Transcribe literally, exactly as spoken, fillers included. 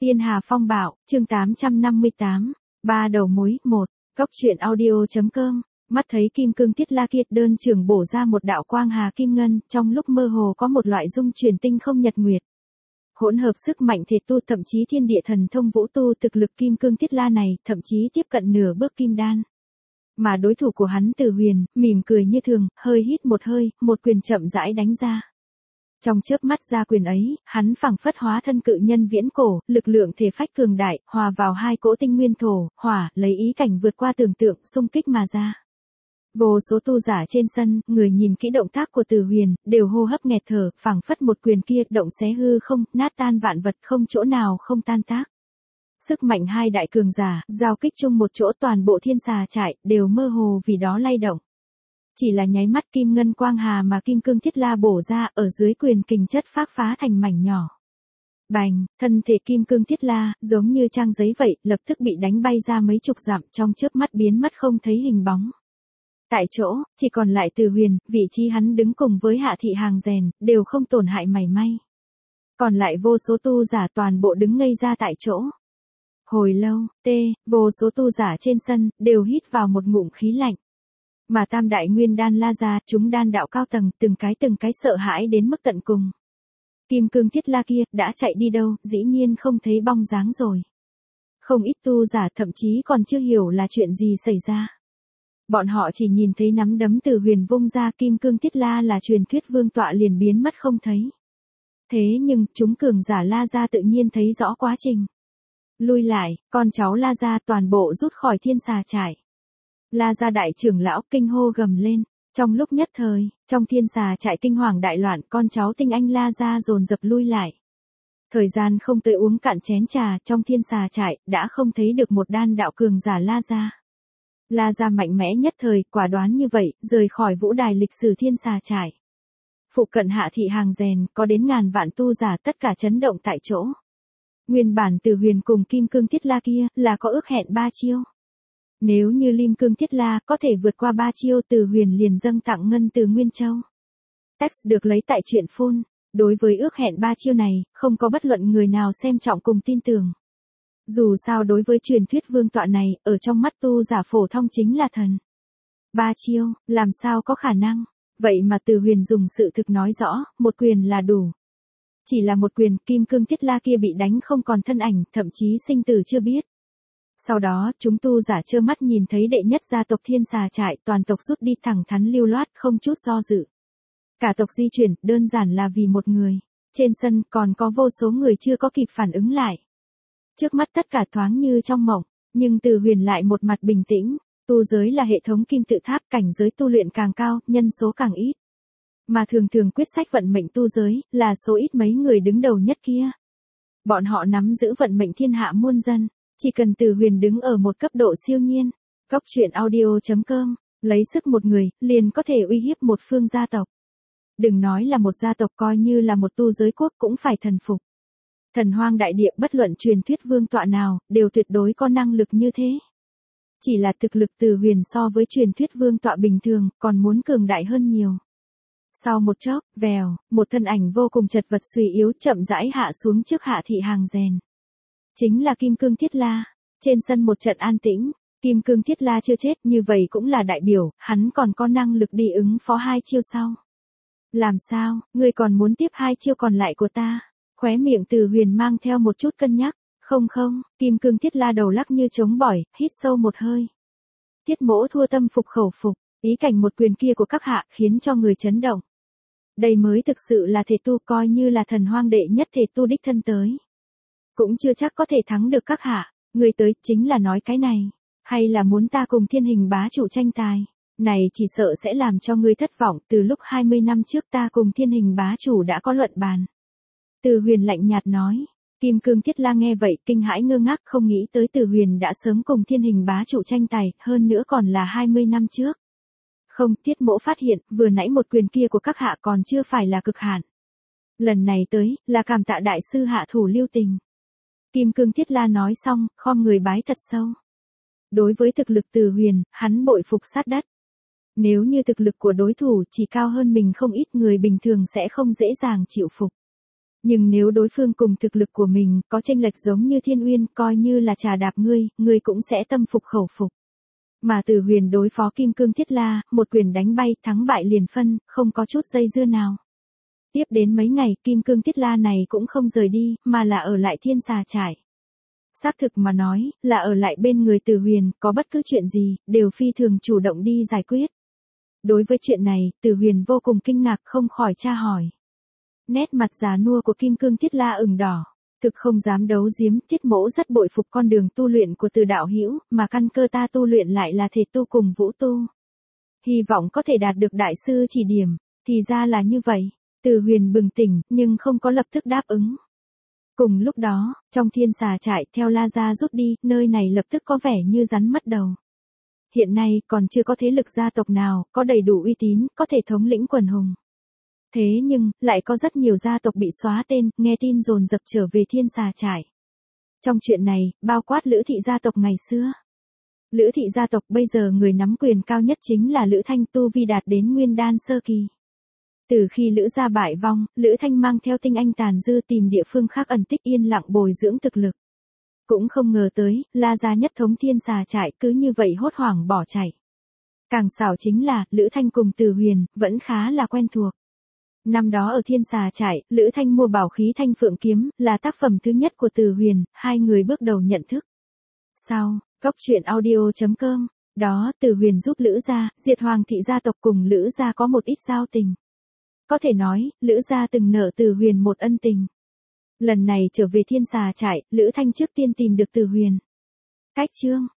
Tiên Hà Phong Bạo, chương tám trăm năm mươi tám, ba đầu mối, một, Cốc truyện audio.com, mắt thấy kim cương thiết la kia đơn trường bổ ra một đạo quang hà kim ngân, trong lúc mơ hồ có một loại dung truyền tinh không nhật nguyệt. Hỗn hợp sức mạnh thể tu thậm chí thiên địa thần thông vũ tu thực lực kim cương thiết la này, thậm chí tiếp cận nửa bước kim đan. Mà đối thủ của hắn Từ Huyền, mỉm cười như thường, hơi hít một hơi, một quyền chậm rãi đánh ra. Trong chớp mắt ra quyền ấy, hắn phảng phất hóa thân cự nhân viễn cổ, lực lượng thể phách cường đại, hòa vào hai cỗ tinh nguyên thổ, hỏa, lấy ý cảnh vượt qua tưởng tượng, xung kích mà ra. Vô số tu giả trên sân, người nhìn kỹ động tác của Từ Huyền, đều hô hấp nghẹt thở, phảng phất một quyền kia động xé hư không, nát tan vạn vật, không chỗ nào không tan tác. Sức mạnh hai đại cường giả, giao kích chung một chỗ, toàn bộ thiên xà trại, đều mơ hồ vì đó lay động. Chỉ là nháy mắt kim ngân quang hà mà kim cương thiết la bổ ra, ở dưới quyền kình chất phác phá thành mảnh nhỏ. Bành, thân thể kim cương thiết la, giống như trang giấy vậy, lập tức bị đánh bay ra mấy chục dặm, trong chớp mắt biến mất không thấy hình bóng. Tại chỗ, chỉ còn lại Từ Huyền, vị trí hắn đứng cùng với Hạ Thị Hàng Rèn, đều không tổn hại mảy may. Còn lại vô số tu giả toàn bộ đứng ngây ra tại chỗ. Hồi lâu, tê, vô số tu giả trên sân, đều hít vào một ngụm khí lạnh. Mà tam đại nguyên đan la ra, chúng đan đạo cao tầng, từng cái từng cái sợ hãi đến mức tận cùng. Kim cương thiết la kia, đã chạy đi đâu, dĩ nhiên không thấy bóng dáng rồi. Không ít tu giả thậm chí còn chưa hiểu là chuyện gì xảy ra. Bọn họ chỉ nhìn thấy nắm đấm Từ Huyền vung ra, kim cương thiết la là truyền thuyết vương tọa liền biến mất không thấy. Thế nhưng, chúng cường giả la ra tự nhiên thấy rõ quá trình. Lui lại, con cháu la ra toàn bộ rút khỏi thiên xà trại. La gia đại trưởng lão kinh hô gầm lên, trong lúc nhất thời, trong thiên xà trại kinh hoàng đại loạn, con cháu tinh anh La gia dồn dập lui lại. Thời gian không tới uống cạn chén trà, trong thiên xà trại đã không thấy được một đan đạo cường giả La gia. La gia mạnh mẽ nhất thời, quả đoán như vậy, rời khỏi vũ đài lịch sử thiên xà trại. Phụ cận Hạ Thị Hàng Rèn, có đến ngàn vạn tu giả tất cả chấn động tại chỗ. Nguyên bản Từ Huyền cùng kim cương thiết la kia là có ước hẹn ba chiêu. Nếu như Lim Cương Thiết La có thể vượt qua ba chiêu, Từ Huyền liền dâng tặng ngân từ Nguyên Châu. Text được lấy tại truyện phun. Đối với ước hẹn ba chiêu này, không có bất luận người nào xem trọng cùng tin tưởng. Dù sao đối với truyền thuyết vương tọa này, ở trong mắt tu giả phổ thông chính là thần. Ba chiêu, làm sao có khả năng? Vậy mà Từ Huyền dùng sự thực nói rõ, một quyền là đủ. Chỉ là một quyền, kim cương thiết la kia bị đánh không còn thân ảnh, thậm chí sinh tử chưa biết. Sau đó, chúng tu giả trơ mắt nhìn thấy đệ nhất gia tộc thiên xà trại, toàn tộc rút đi thẳng thắn lưu loát, không chút do dự. Cả tộc di chuyển, đơn giản là vì một người. Trên sân, còn có vô số người chưa có kịp phản ứng lại. Trước mắt tất cả thoáng như trong mộng, nhưng Từ Huyền lại một mặt bình tĩnh. Tu giới là hệ thống kim tự tháp, cảnh giới tu luyện càng cao, nhân số càng ít. Mà thường thường quyết sách vận mệnh tu giới, là số ít mấy người đứng đầu nhất kia. Bọn họ nắm giữ vận mệnh thiên hạ muôn dân. Chỉ cần Từ Huyền đứng ở một cấp độ siêu nhiên, Cốc truyện audio.com, lấy sức một người, liền có thể uy hiếp một phương gia tộc. Đừng nói là một gia tộc, coi như là một tu giới quốc cũng phải thần phục. Thần hoang đại địa bất luận truyền thuyết vương tọa nào, đều tuyệt đối có năng lực như thế. Chỉ là thực lực Từ Huyền so với truyền thuyết vương tọa bình thường, còn muốn cường đại hơn nhiều. Sau một chốc, vèo, một thân ảnh vô cùng chật vật suy yếu chậm rãi hạ xuống trước Hạ Thị Hàng Rèn. Chính là kim cương thiết la. Trên sân một trận an tĩnh, kim cương thiết la chưa chết, như vậy cũng là đại biểu, hắn còn có năng lực đi ứng phó hai chiêu sau. Làm sao, ngươi còn muốn tiếp hai chiêu còn lại của ta? Khóe miệng Từ Huyền mang theo một chút cân nhắc. Không không, kim cương thiết la đầu lắc như trống bỏi, hít sâu một hơi. Tiết mỗ thua tâm phục khẩu phục, ý cảnh một quyền kia của các hạ khiến cho người chấn động. Đây mới thực sự là thể tu, coi như là thần hoang đệ nhất thể tu đích thân tới. Cũng chưa chắc có thể thắng được các hạ, người tới chính là nói cái này, hay là muốn ta cùng thiên hình bá chủ tranh tài, này chỉ sợ sẽ làm cho ngươi thất vọng, từ lúc hai mươi năm trước ta cùng thiên hình bá chủ đã có luận bàn. Từ Huyền lạnh nhạt nói, kim cương thiết la nghe vậy kinh hãi ngơ ngác, không nghĩ tới Từ Huyền đã sớm cùng thiên hình bá chủ tranh tài, hơn nữa còn là hai mươi năm trước. Không, Tiết mỗ phát hiện, vừa nãy một quyền kia của các hạ còn chưa phải là cực hạn. Lần này tới, là cảm tạ đại sư hạ thủ lưu tình. Kim cương thiết la nói xong, khom người bái thật sâu. Đối với thực lực Từ Huyền, hắn bội phục sát đất. Nếu như thực lực của đối thủ chỉ cao hơn mình không ít, người bình thường sẽ không dễ dàng chịu phục. Nhưng nếu đối phương cùng thực lực của mình có chênh lệch giống như Thiên Uyên, coi như là trà đạp ngươi, ngươi cũng sẽ tâm phục khẩu phục. Mà Từ Huyền đối phó Kim Cương Thiết La, một quyền đánh bay, thắng bại liền phân, không có chút dây dưa nào. Tiếp đến mấy ngày, Kim Cương Thiết La này cũng không rời đi, mà là ở lại Thiên Xà Trại. Xác thực mà nói, là ở lại bên người Từ Huyền, có bất cứ chuyện gì, đều phi thường chủ động đi giải quyết. Đối với chuyện này, Từ Huyền vô cùng kinh ngạc, không khỏi tra hỏi. Nét mặt già nua của Kim Cương Thiết La ửng đỏ, thực không dám đấu giếm, Tiết Mỗ rất bội phục con đường tu luyện của Từ đạo hữu, mà căn cơ ta tu luyện lại là thể tu cùng vũ tu. Hy vọng có thể đạt được đại sư chỉ điểm, thì ra là như vậy. Từ Huyền bừng tỉnh, nhưng không có lập tức đáp ứng. Cùng lúc đó, trong Thiên Xà Trại, theo La Gia rút đi, nơi này lập tức có vẻ như rắn mất đầu. Hiện nay, còn chưa có thế lực gia tộc nào, có đầy đủ uy tín, có thể thống lĩnh quần hùng. Thế nhưng, lại có rất nhiều gia tộc bị xóa tên, nghe tin dồn dập trở về Thiên Xà Trại. Trong chuyện này, bao quát Lữ thị gia tộc ngày xưa. Lữ thị gia tộc bây giờ người nắm quyền cao nhất chính là Lữ Thanh, tu vi đạt đến nguyên đan sơ kỳ. Từ khi Lữ gia bại vong, Lữ Thanh mang theo tinh anh tàn dư tìm địa phương khác ẩn tích yên lặng bồi dưỡng thực lực. Cũng không ngờ tới, La gia nhất thống Thiên Xà Trại cứ như vậy hốt hoảng bỏ chạy. Càng xảo chính là, Lữ Thanh cùng Từ Huyền, vẫn khá là quen thuộc. Năm đó ở Thiên Xà Trại, Lữ Thanh mua bảo khí Thanh Phượng Kiếm, là tác phẩm thứ nhất của Từ Huyền, hai người bước đầu nhận thức. Sau, Góc truyện audio chấm com, đó Từ Huyền giúp Lữ gia, diệt Hoàng thị gia tộc cùng Lữ gia có một ít giao tình. Có thể nói, Lữ gia từng nợ Từ Huyền một ân tình. Lần này trở về Thiên Xà Trại, Lữ Thanh trước tiên tìm được Từ Huyền. Cách chương